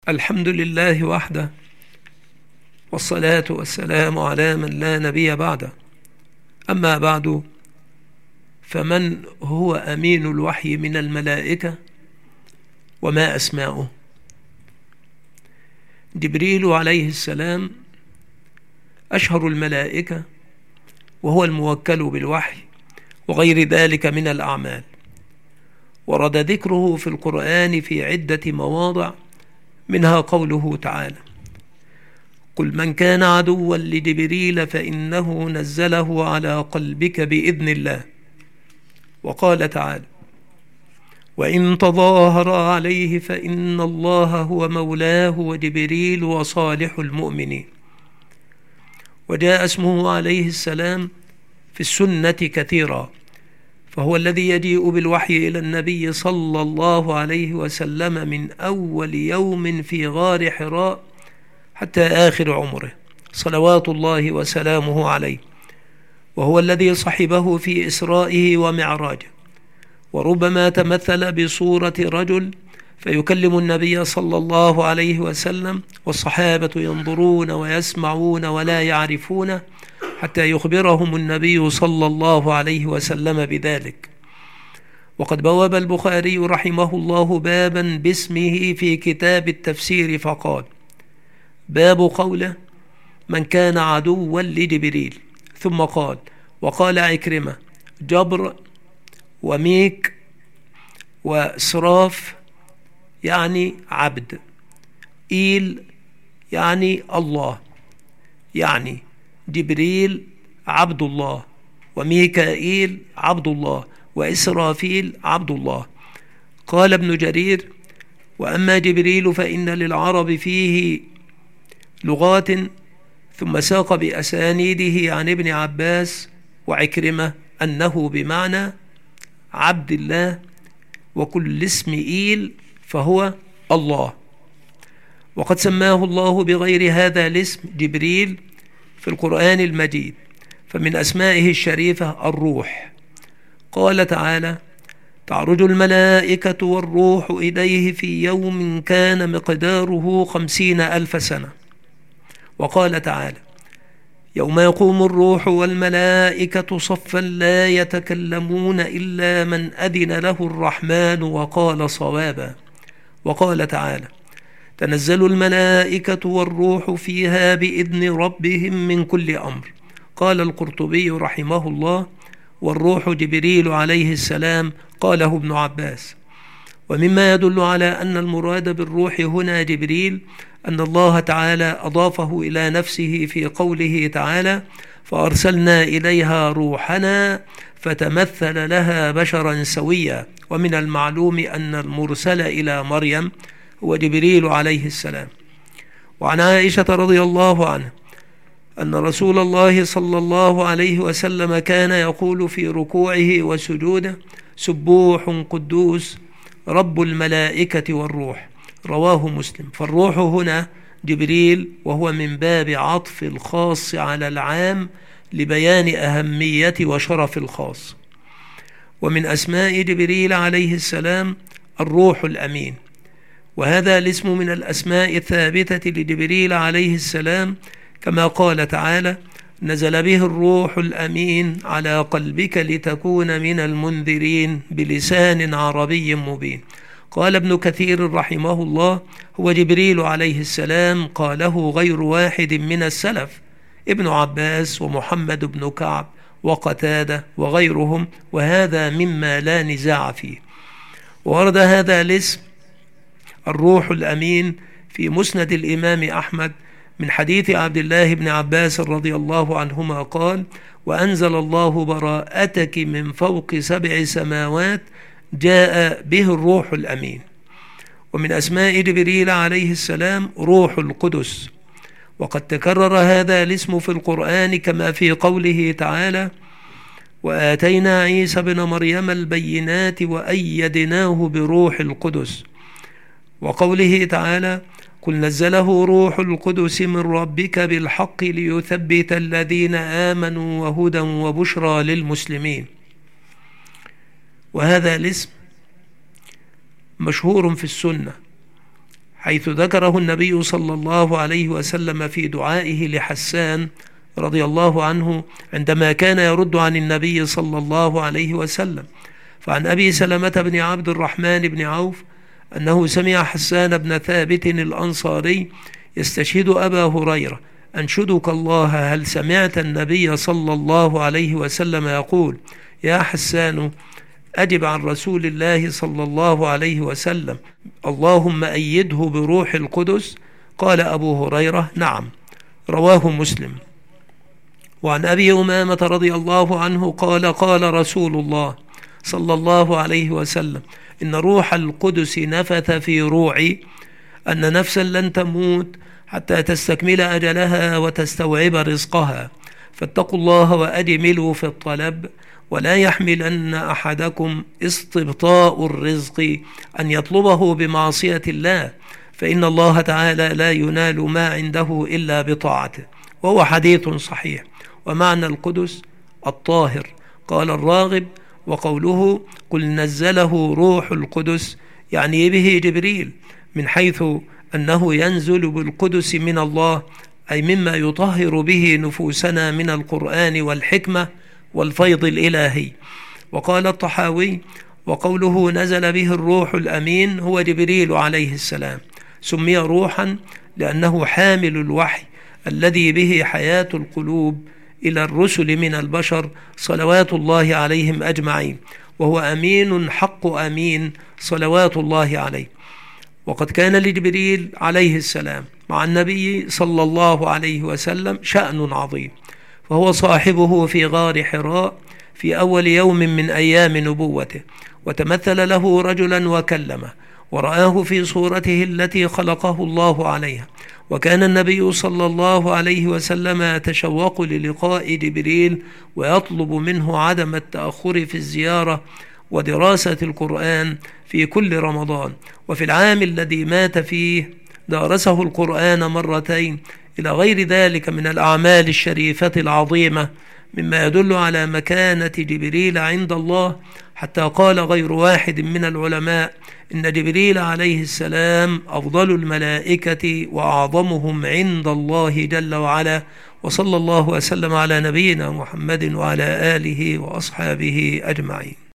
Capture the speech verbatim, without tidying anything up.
الحمد لله وحده، والصلاة والسلام على من لا نبي بعده. أما بعد، فمن هو أمين الوحي من الملائكة وما أسماؤه؟ جبريل عليه السلام أشهر الملائكة، وهو الموكل بالوحي وغير ذلك من الأعمال، ورد ذكره في القرآن في عدة مواضع، منها قوله تعالى: قل من كان عدوا لجبريل فإنه نزله على قلبك بإذن الله. وقال تعالى: وإن تظاهر عليه فإن الله هو مولاه وجبريل وصالح المؤمنين. وجاء اسمه عليه السلام في السنة كثيرا، فهو الذي يجيء بالوحي إلى النبي صلى الله عليه وسلم من أول يوم في غار حراء حتى آخر عمره صلوات الله وسلامه عليه، وهو الذي صحبه في إسرائه ومعراجه، وربما تمثل بصورة رجل فيكلم النبي صلى الله عليه وسلم، والصحابة ينظرون ويسمعون ولا يعرفون حتى يخبرهم النبي صلى الله عليه وسلم بذلك. وقد بواب البخاري رحمه الله بابا باسمه في كتاب التفسير فقال: باب قوله من كان عدوا لجبريل. ثم قال: وقال عكرمة: جبر وميك وصراف يعني عبد، إيل يعني الله، يعني جبريل عبد الله، وميكائيل عبد الله، وإسرافيل عبد الله. قال ابن جرير: وأما جبريل فإن للعرب فيه لغات. ثم ساق بأسانيده عن ابن عباس وعكرمة أنه بمعنى عبد الله، وكل اسم إيل فهو الله. وقد سماه الله بغير هذا الاسم جبريل في القرآن المجيد، فمن أسمائه الشريفة الروح. قال تعالى: تعرج الملائكة والروح إليه في يوم كان مقداره خمسين ألف سنة. وقال تعالى: يوم يقوم الروح والملائكة صفا لا يتكلمون إلا من أذن له الرحمن وقال صوابا. وقال تعالى: تنزل الملائكة والروح فيها بإذن ربهم من كل أمر. قال القرطبي رحمه الله: والروح جبريل عليه السلام. قاله ابن عباس. ومما يدل على أن المراد بالروح هنا جبريل أن الله تعالى أضافه إلى نفسه في قوله تعالى: فأرسلنا إليها روحنا فتمثل لها بشرا سويا. ومن المعلوم أن المرسل إلى مريم هو جبريل عليه السلام. وعن عائشة رضي الله عنها أن رسول الله صلى الله عليه وسلم كان يقول في ركوعه وسجوده: سبوح قدوس رب الملائكة والروح. رواه مسلم. فالروح هنا جبريل، وهو من باب عطف الخاص على العام لبيان أهمية وشرف الخاص. ومن أسماء جبريل عليه السلام الروح الأمين، وهذا الاسم من الأسماء الثابتة لجبريل عليه السلام، كما قال تعالى: نزل به الروح الأمين على قلبك لتكون من المنذرين بلسان عربي مبين. قال ابن كثير رحمه الله: هو جبريل عليه السلام. قاله غير واحد من السلف، ابن عباس ومحمد بن كعب وقتادة وغيرهم، وهذا مما لا نزاع فيه. ورد هذا الاسم الروح الأمين في مسند الإمام أحمد من حديث عبد الله بن عباس رضي الله عنهما قال: وأنزل الله براءتك من فوق سبع سماوات جاء به الروح الأمين. ومن أسماء جبريل عليه السلام روح القدس، وقد تكرر هذا الاسم في القرآن كما في قوله تعالى: وآتينا عيسى بن مريم البينات وأيدناه بروح القدس. وقوله تعالى: قل نزله روح القدس من ربك بالحق ليثبت الذين آمنوا وهدى وبشرى للمسلمين. وهذا الاسم مشهور في السنة، حيث ذكره النبي صلى الله عليه وسلم في دعائه لحسان رضي الله عنه عندما كان يرد عن النبي صلى الله عليه وسلم. فعن أبي سلمة بن عبد الرحمن بن عوف أنه سمع حسان بن ثابت الأنصاري يستشهد أبا هريرة: أنشدك الله، هل سمعت النبي صلى الله عليه وسلم يقول: يا حسان أجب عن رسول الله صلى الله عليه وسلم اللهم أيده بروح القدس؟ قال أبو هريرة: نعم. رواه مسلم. وعن أبي أمامة رضي الله عنه قال: قال رسول الله صلى الله عليه وسلم: إن روح القدس نفث في روعي أن نفسا لن تموت حتى تستكمل أجلها وتستوعب رزقها، فاتقوا الله وأجملوا في الطلب، ولا يحملن أحدكم استبطاء الرزق أن يطلبه بمعصية الله، فإن الله تعالى لا ينال ما عنده إلا بطاعته. وهو حديث صحيح. ومعنى القدس الطاهر. قال الراغب: وقوله قل نزله روح القدس يعني به جبريل، من حيث أنه ينزل بالقدس من الله، أي مما يطهر به نفوسنا من القرآن والحكمة والفيض الإلهي. وقال الطحاوي: وقوله نزل به الروح الأمين هو جبريل عليه السلام، سمي روحا لأنه حامل الوحي الذي به حياة القلوب إلى الرسل من البشر صلوات الله عليهم أجمعين، وهو أمين حق أمين صلوات الله عليه. وقد كان لجبريل عليه السلام مع النبي صلى الله عليه وسلم شأن عظيم، فهو صاحبه في غار حراء في أول يوم من أيام نبوته، وتمثل له رجلا وكلمه، ورآه في صورته التي خلقه الله عليها. وكان النبي صلى الله عليه وسلم يتشوق للقاء جبريل ويطلب منه عدم التأخر في الزيارة ودراسة القرآن في كل رمضان. وفي العام الذي مات فيه درسه القرآن مرتين، إلى غير ذلك من الأعمال الشريفة العظيمة مما يدل على مكانة جبريل عند الله، حتى قال غير واحد من العلماء إن جبريل عليه السلام أفضل الملائكة وأعظمهم عند الله جل وعلا. وصلى الله وسلم على نبينا محمد وعلى آله وأصحابه أجمعين.